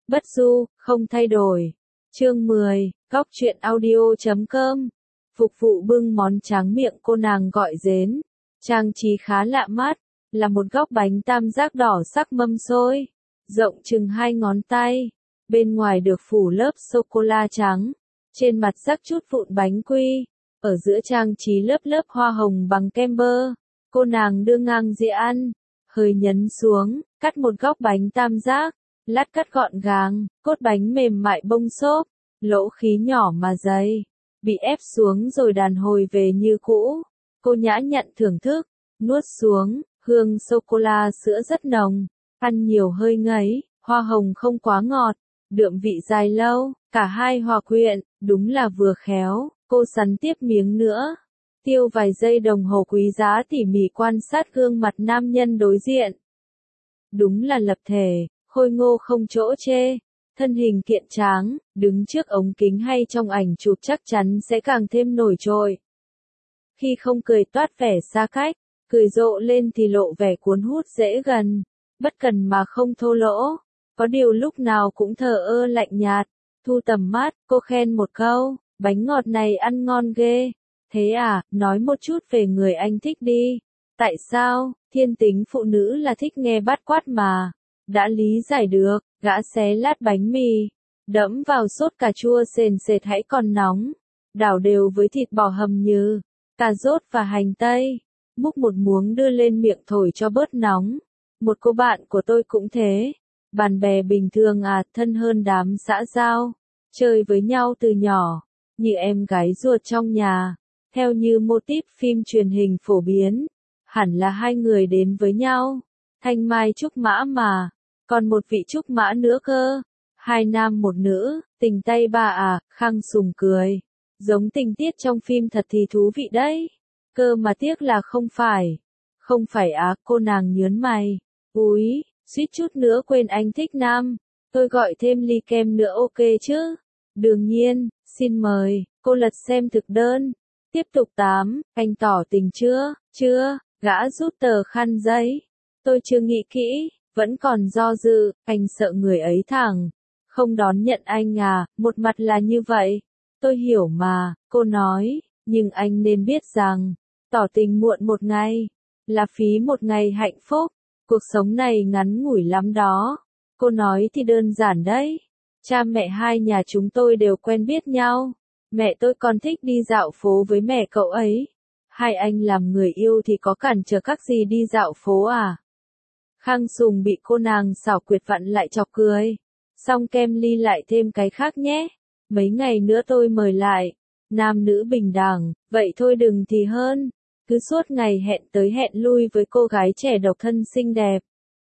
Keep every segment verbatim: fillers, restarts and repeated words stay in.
Bất du, không thay đổi. Chương mười, góc truyện audio chấm com. Phục vụ bưng món tráng miệng cô nàng gọi dến. Trang trí khá lạ mắt, là một góc bánh tam giác đỏ sắc mâm xôi, rộng chừng hai ngón tay. Bên ngoài được phủ lớp sô-cô-la trắng, trên mặt rắc chút vụn bánh quy, ở giữa trang trí lớp lớp hoa hồng bằng kem bơ. Cô nàng đưa ngang dĩa ăn, hơi nhấn xuống, cắt một góc bánh tam giác, lát cắt gọn gàng, cốt bánh mềm mại bông xốp, lỗ khí nhỏ mà dày, bị ép xuống rồi đàn hồi về như cũ. Cô nhã nhặn thưởng thức, nuốt xuống, hương sô-cô-la sữa rất nồng, ăn nhiều hơi ngấy, hoa hồng không quá ngọt, đượm vị dài lâu, cả hai hòa quyện, đúng là vừa khéo. Cô sắn tiếp miếng nữa, tiêu vài giây đồng hồ quý giá tỉ mỉ quan sát gương mặt nam nhân đối diện. Đúng là lập thể, khôi ngô không chỗ chê, thân hình kiện tráng, đứng trước ống kính hay trong ảnh chụp chắc chắn sẽ càng thêm nổi trội. Khi không cười toát vẻ xa cách, cười rộ lên thì lộ vẻ cuốn hút dễ gần, bất cần mà không thô lỗ, có điều lúc nào cũng thờ ơ lạnh nhạt. Thu tầm mắt, cô khen một câu, bánh ngọt này ăn ngon ghê. Thế à, nói một chút về người anh thích đi. Tại sao? Thiên tính phụ nữ là thích nghe bát quát mà. Đã lý giải được, gã xé lát bánh mì, đẫm vào sốt cà chua sền sệt hãy còn nóng, đảo đều với thịt bò hầm nhừ, cà rốt và hành tây, múc một muỗng đưa lên miệng thổi cho bớt nóng. Một cô bạn của tôi cũng thế, bạn bè bình thường à, thân hơn đám xã giao, chơi với nhau từ nhỏ, như em gái ruột trong nhà, theo như mô típ phim truyền hình phổ biến, hẳn là hai người đến với nhau, thanh mai trúc mã mà, còn một vị trúc mã nữa cơ, hai nam một nữ, tình tay ba à, Khang Sùng cười, giống tình tiết trong phim thật thì thú vị đấy, cơ mà tiếc là không phải, không phải á, cô nàng nhớn mày, úi, suýt chút nữa quên anh thích nam, tôi gọi thêm ly kem nữa ok chứ, đương nhiên, xin mời, cô lật xem thực đơn, tiếp tục tám, anh tỏ tình chưa, chưa, gã rút tờ khăn giấy, tôi chưa nghĩ kỹ, vẫn còn do dự, anh sợ người ấy thẳng, không đón nhận anh à, một mặt là như vậy, tôi hiểu mà, cô nói, nhưng anh nên biết rằng, tỏ tình muộn một ngày, là phí một ngày hạnh phúc, cuộc sống này ngắn ngủi lắm đó, cô nói thì đơn giản đấy, cha mẹ hai nhà chúng tôi đều quen biết nhau, mẹ tôi còn thích đi dạo phố với mẹ cậu ấy, hai anh làm người yêu thì có cản trở các gì đi dạo phố à? Khang Sùng bị cô nàng xảo quyệt vặn lại chọc cười. Xong kem ly lại thêm cái khác nhé. Mấy ngày nữa tôi mời lại. Nam nữ bình đẳng, vậy thôi đừng thì hơn. Cứ suốt ngày hẹn tới hẹn lui với cô gái trẻ độc thân xinh đẹp.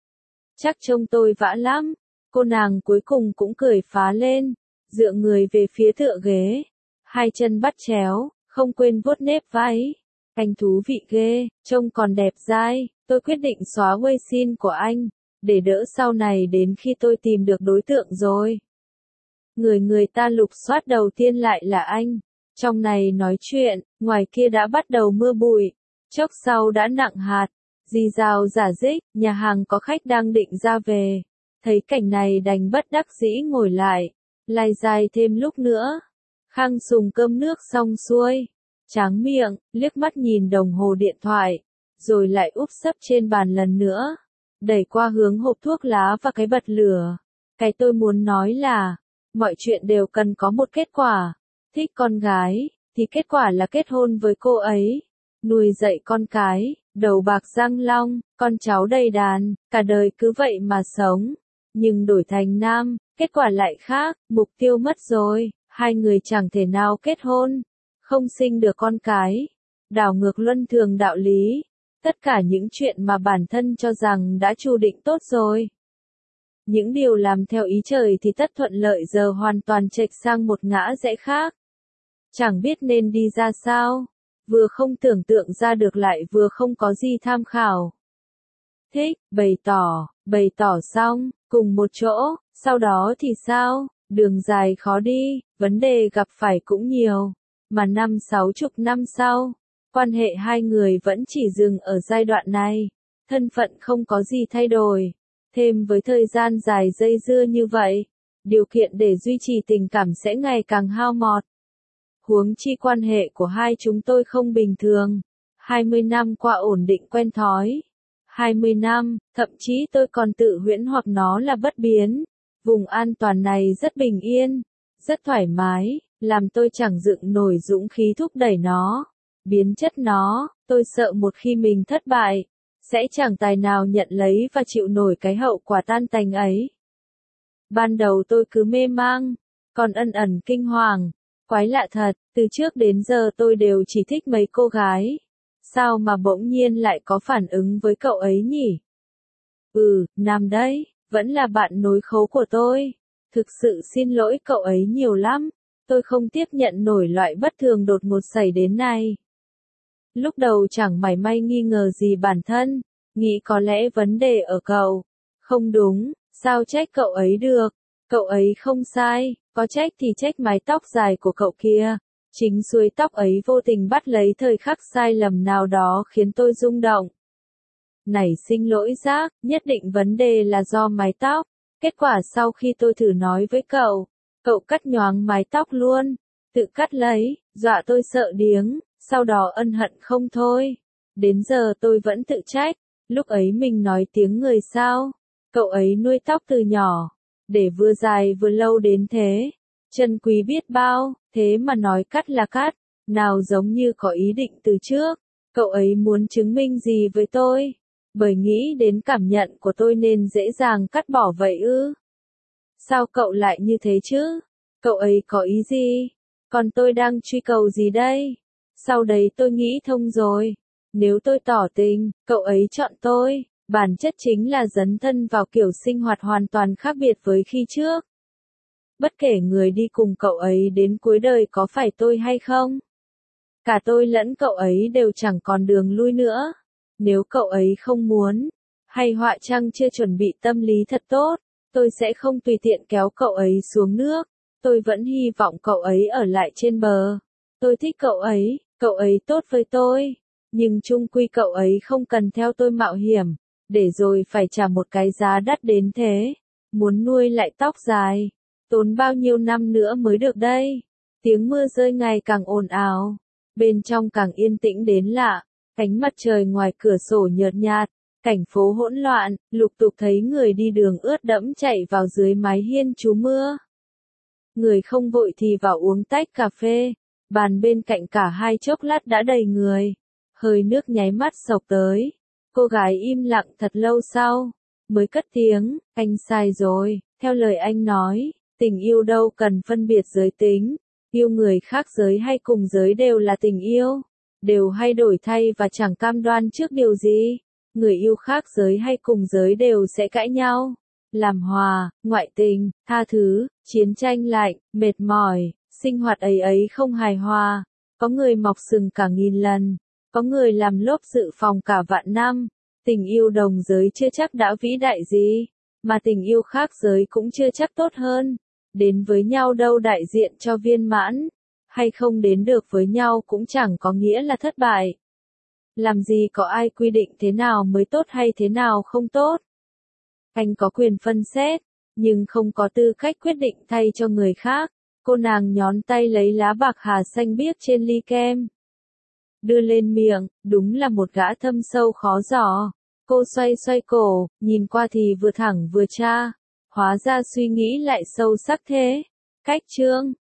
Chắc trông tôi vã lắm. Cô nàng cuối cùng cũng cười phá lên. Dựa người về phía tựa ghế. Hai chân bắt chéo, không quên vuốt nếp váy. Anh thú vị ghê, trông còn đẹp dai, tôi quyết định xóa Weixin của anh, để đỡ sau này đến khi tôi tìm được đối tượng rồi. Người người ta lục soát đầu tiên lại là anh, trong này nói chuyện, ngoài kia đã bắt đầu mưa bụi, chốc sau đã nặng hạt, rì rào rả rích, nhà hàng có khách đang định ra về, thấy cảnh này đành bất đắc dĩ ngồi lại, lai dài thêm lúc nữa. Khang Sùng cơm nước xong xuôi. Tráng miệng, liếc mắt nhìn đồng hồ điện thoại, rồi lại úp sấp trên bàn lần nữa, đẩy qua hướng hộp thuốc lá và cái bật lửa. Cái tôi muốn nói là, mọi chuyện đều cần có một kết quả. Thích con gái, thì kết quả là kết hôn với cô ấy, nuôi dạy con cái, đầu bạc răng long, con cháu đầy đàn, cả đời cứ vậy mà sống. Nhưng đổi thành nam, kết quả lại khác, mục tiêu mất rồi, hai người chẳng thể nào kết hôn. Không sinh được con cái, đảo ngược luân thường đạo lý, tất cả những chuyện mà bản thân cho rằng đã chu định tốt rồi. Những điều làm theo ý trời thì tất thuận lợi giờ hoàn toàn chệch sang một ngã rẽ khác. Chẳng biết nên đi ra sao, vừa không tưởng tượng ra được lại vừa không có gì tham khảo. Thích, bày tỏ, bày tỏ xong, cùng một chỗ, sau đó thì sao, đường dài khó đi, vấn đề gặp phải cũng nhiều. Mà năm sáu chục năm sau, quan hệ hai người vẫn chỉ dừng ở giai đoạn này, thân phận không có gì thay đổi, thêm với thời gian dài dây dưa như vậy, điều kiện để duy trì tình cảm sẽ ngày càng hao mọt. Huống chi quan hệ của hai chúng tôi không bình thường. hai mươi năm qua ổn định quen thói. hai mươi năm, thậm chí tôi còn tự huyễn hoặc nó là bất biến. Vùng an toàn này rất bình yên, rất thoải mái, làm tôi chẳng dựng nổi dũng khí thúc đẩy nó, biến chất nó. Tôi sợ một khi mình thất bại, sẽ chẳng tài nào nhận lấy và chịu nổi cái hậu quả tan tành ấy. Ban đầu tôi cứ mê mang, còn ân ẩn kinh hoàng. Quái lạ thật, từ trước đến giờ tôi đều chỉ thích mấy cô gái. Sao mà bỗng nhiên lại có phản ứng với cậu ấy nhỉ? Ừ, Nam đấy, vẫn là bạn nối khố của tôi. Thực sự xin lỗi cậu ấy nhiều lắm. Tôi không tiếp nhận nổi loại bất thường đột ngột xảy đến này. Lúc đầu chẳng mảy may nghi ngờ gì bản thân, nghĩ có lẽ vấn đề ở cậu. Không đúng, sao trách cậu ấy được? Cậu ấy không sai, có trách thì trách mái tóc dài của cậu kia. Chính suối tóc ấy vô tình bắt lấy thời khắc sai lầm nào đó khiến tôi rung động. Nảy sinh lỗi giác, nhất định vấn đề là do mái tóc. Kết quả sau khi tôi thử nói với cậu, cậu cắt nhoáng mái tóc luôn, tự cắt lấy, dọa tôi sợ điếng, sau đó ân hận không thôi. Đến giờ tôi vẫn tự trách, lúc ấy mình nói tiếng người sao, cậu ấy nuôi tóc từ nhỏ, để vừa dài vừa lâu đến thế, chân quý biết bao, thế mà nói cắt là cắt, nào giống như có ý định từ trước. Cậu ấy muốn chứng minh gì với tôi? Bởi nghĩ đến cảm nhận của tôi nên dễ dàng cắt bỏ vậy ư? Sao cậu lại như thế chứ? Cậu ấy có ý gì? Còn tôi đang truy cầu gì đây? Sau đấy tôi nghĩ thông rồi. Nếu tôi tỏ tình, cậu ấy chọn tôi, bản chất chính là dấn thân vào kiểu sinh hoạt hoàn toàn khác biệt với khi trước. Bất kể người đi cùng cậu ấy đến cuối đời có phải tôi hay không, cả tôi lẫn cậu ấy đều chẳng còn đường lui nữa. Nếu cậu ấy không muốn, hay họa chăng chưa chuẩn bị tâm lý thật tốt, tôi sẽ không tùy tiện kéo cậu ấy xuống nước. Tôi vẫn hy vọng cậu ấy ở lại trên bờ. Tôi thích cậu ấy, cậu ấy tốt với tôi, nhưng chung quy cậu ấy không cần theo tôi mạo hiểm, để rồi phải trả một cái giá đắt đến thế. Muốn nuôi lại tóc dài, tốn bao nhiêu năm nữa mới được đây? Tiếng mưa rơi ngày càng ồn ào, bên trong càng yên tĩnh đến lạ. Ánh mặt trời ngoài cửa sổ nhợt nhạt, cảnh phố hỗn loạn, lục tục thấy người đi đường ướt đẫm chạy vào dưới mái hiên trú mưa. Người không vội thì vào uống tách cà phê, bàn bên cạnh cả hai chốc lát đã đầy người. Hơi nước nháy mắt xộc tới, cô gái im lặng thật lâu sau, mới cất tiếng, anh sai rồi, theo lời anh nói, tình yêu đâu cần phân biệt giới tính, yêu người khác giới hay cùng giới đều là tình yêu. Đều hay đổi thay và chẳng cam đoan trước điều gì. Người yêu khác giới hay cùng giới đều sẽ cãi nhau, làm hòa, ngoại tình, tha thứ, chiến tranh lạnh, mệt mỏi, sinh hoạt ấy ấy không hài hòa. Có người mọc sừng cả nghìn lần, có người làm lốp dự phòng cả vạn năm. Tình yêu đồng giới chưa chắc đã vĩ đại gì, mà tình yêu khác giới cũng chưa chắc tốt hơn. Đến với nhau đâu đại diện cho viên mãn, hay không đến được với nhau cũng chẳng có nghĩa là thất bại. Làm gì có ai quy định thế nào mới tốt hay thế nào không tốt. Anh có quyền phân xét, nhưng không có tư cách quyết định thay cho người khác. Cô nàng nhón tay lấy lá bạc hà xanh biếc trên ly kem, đưa lên miệng, đúng là một gã thâm sâu khó dò. Cô xoay xoay cổ, nhìn qua thì vừa thẳng vừa tra, hóa ra suy nghĩ lại sâu sắc thế. Cách chương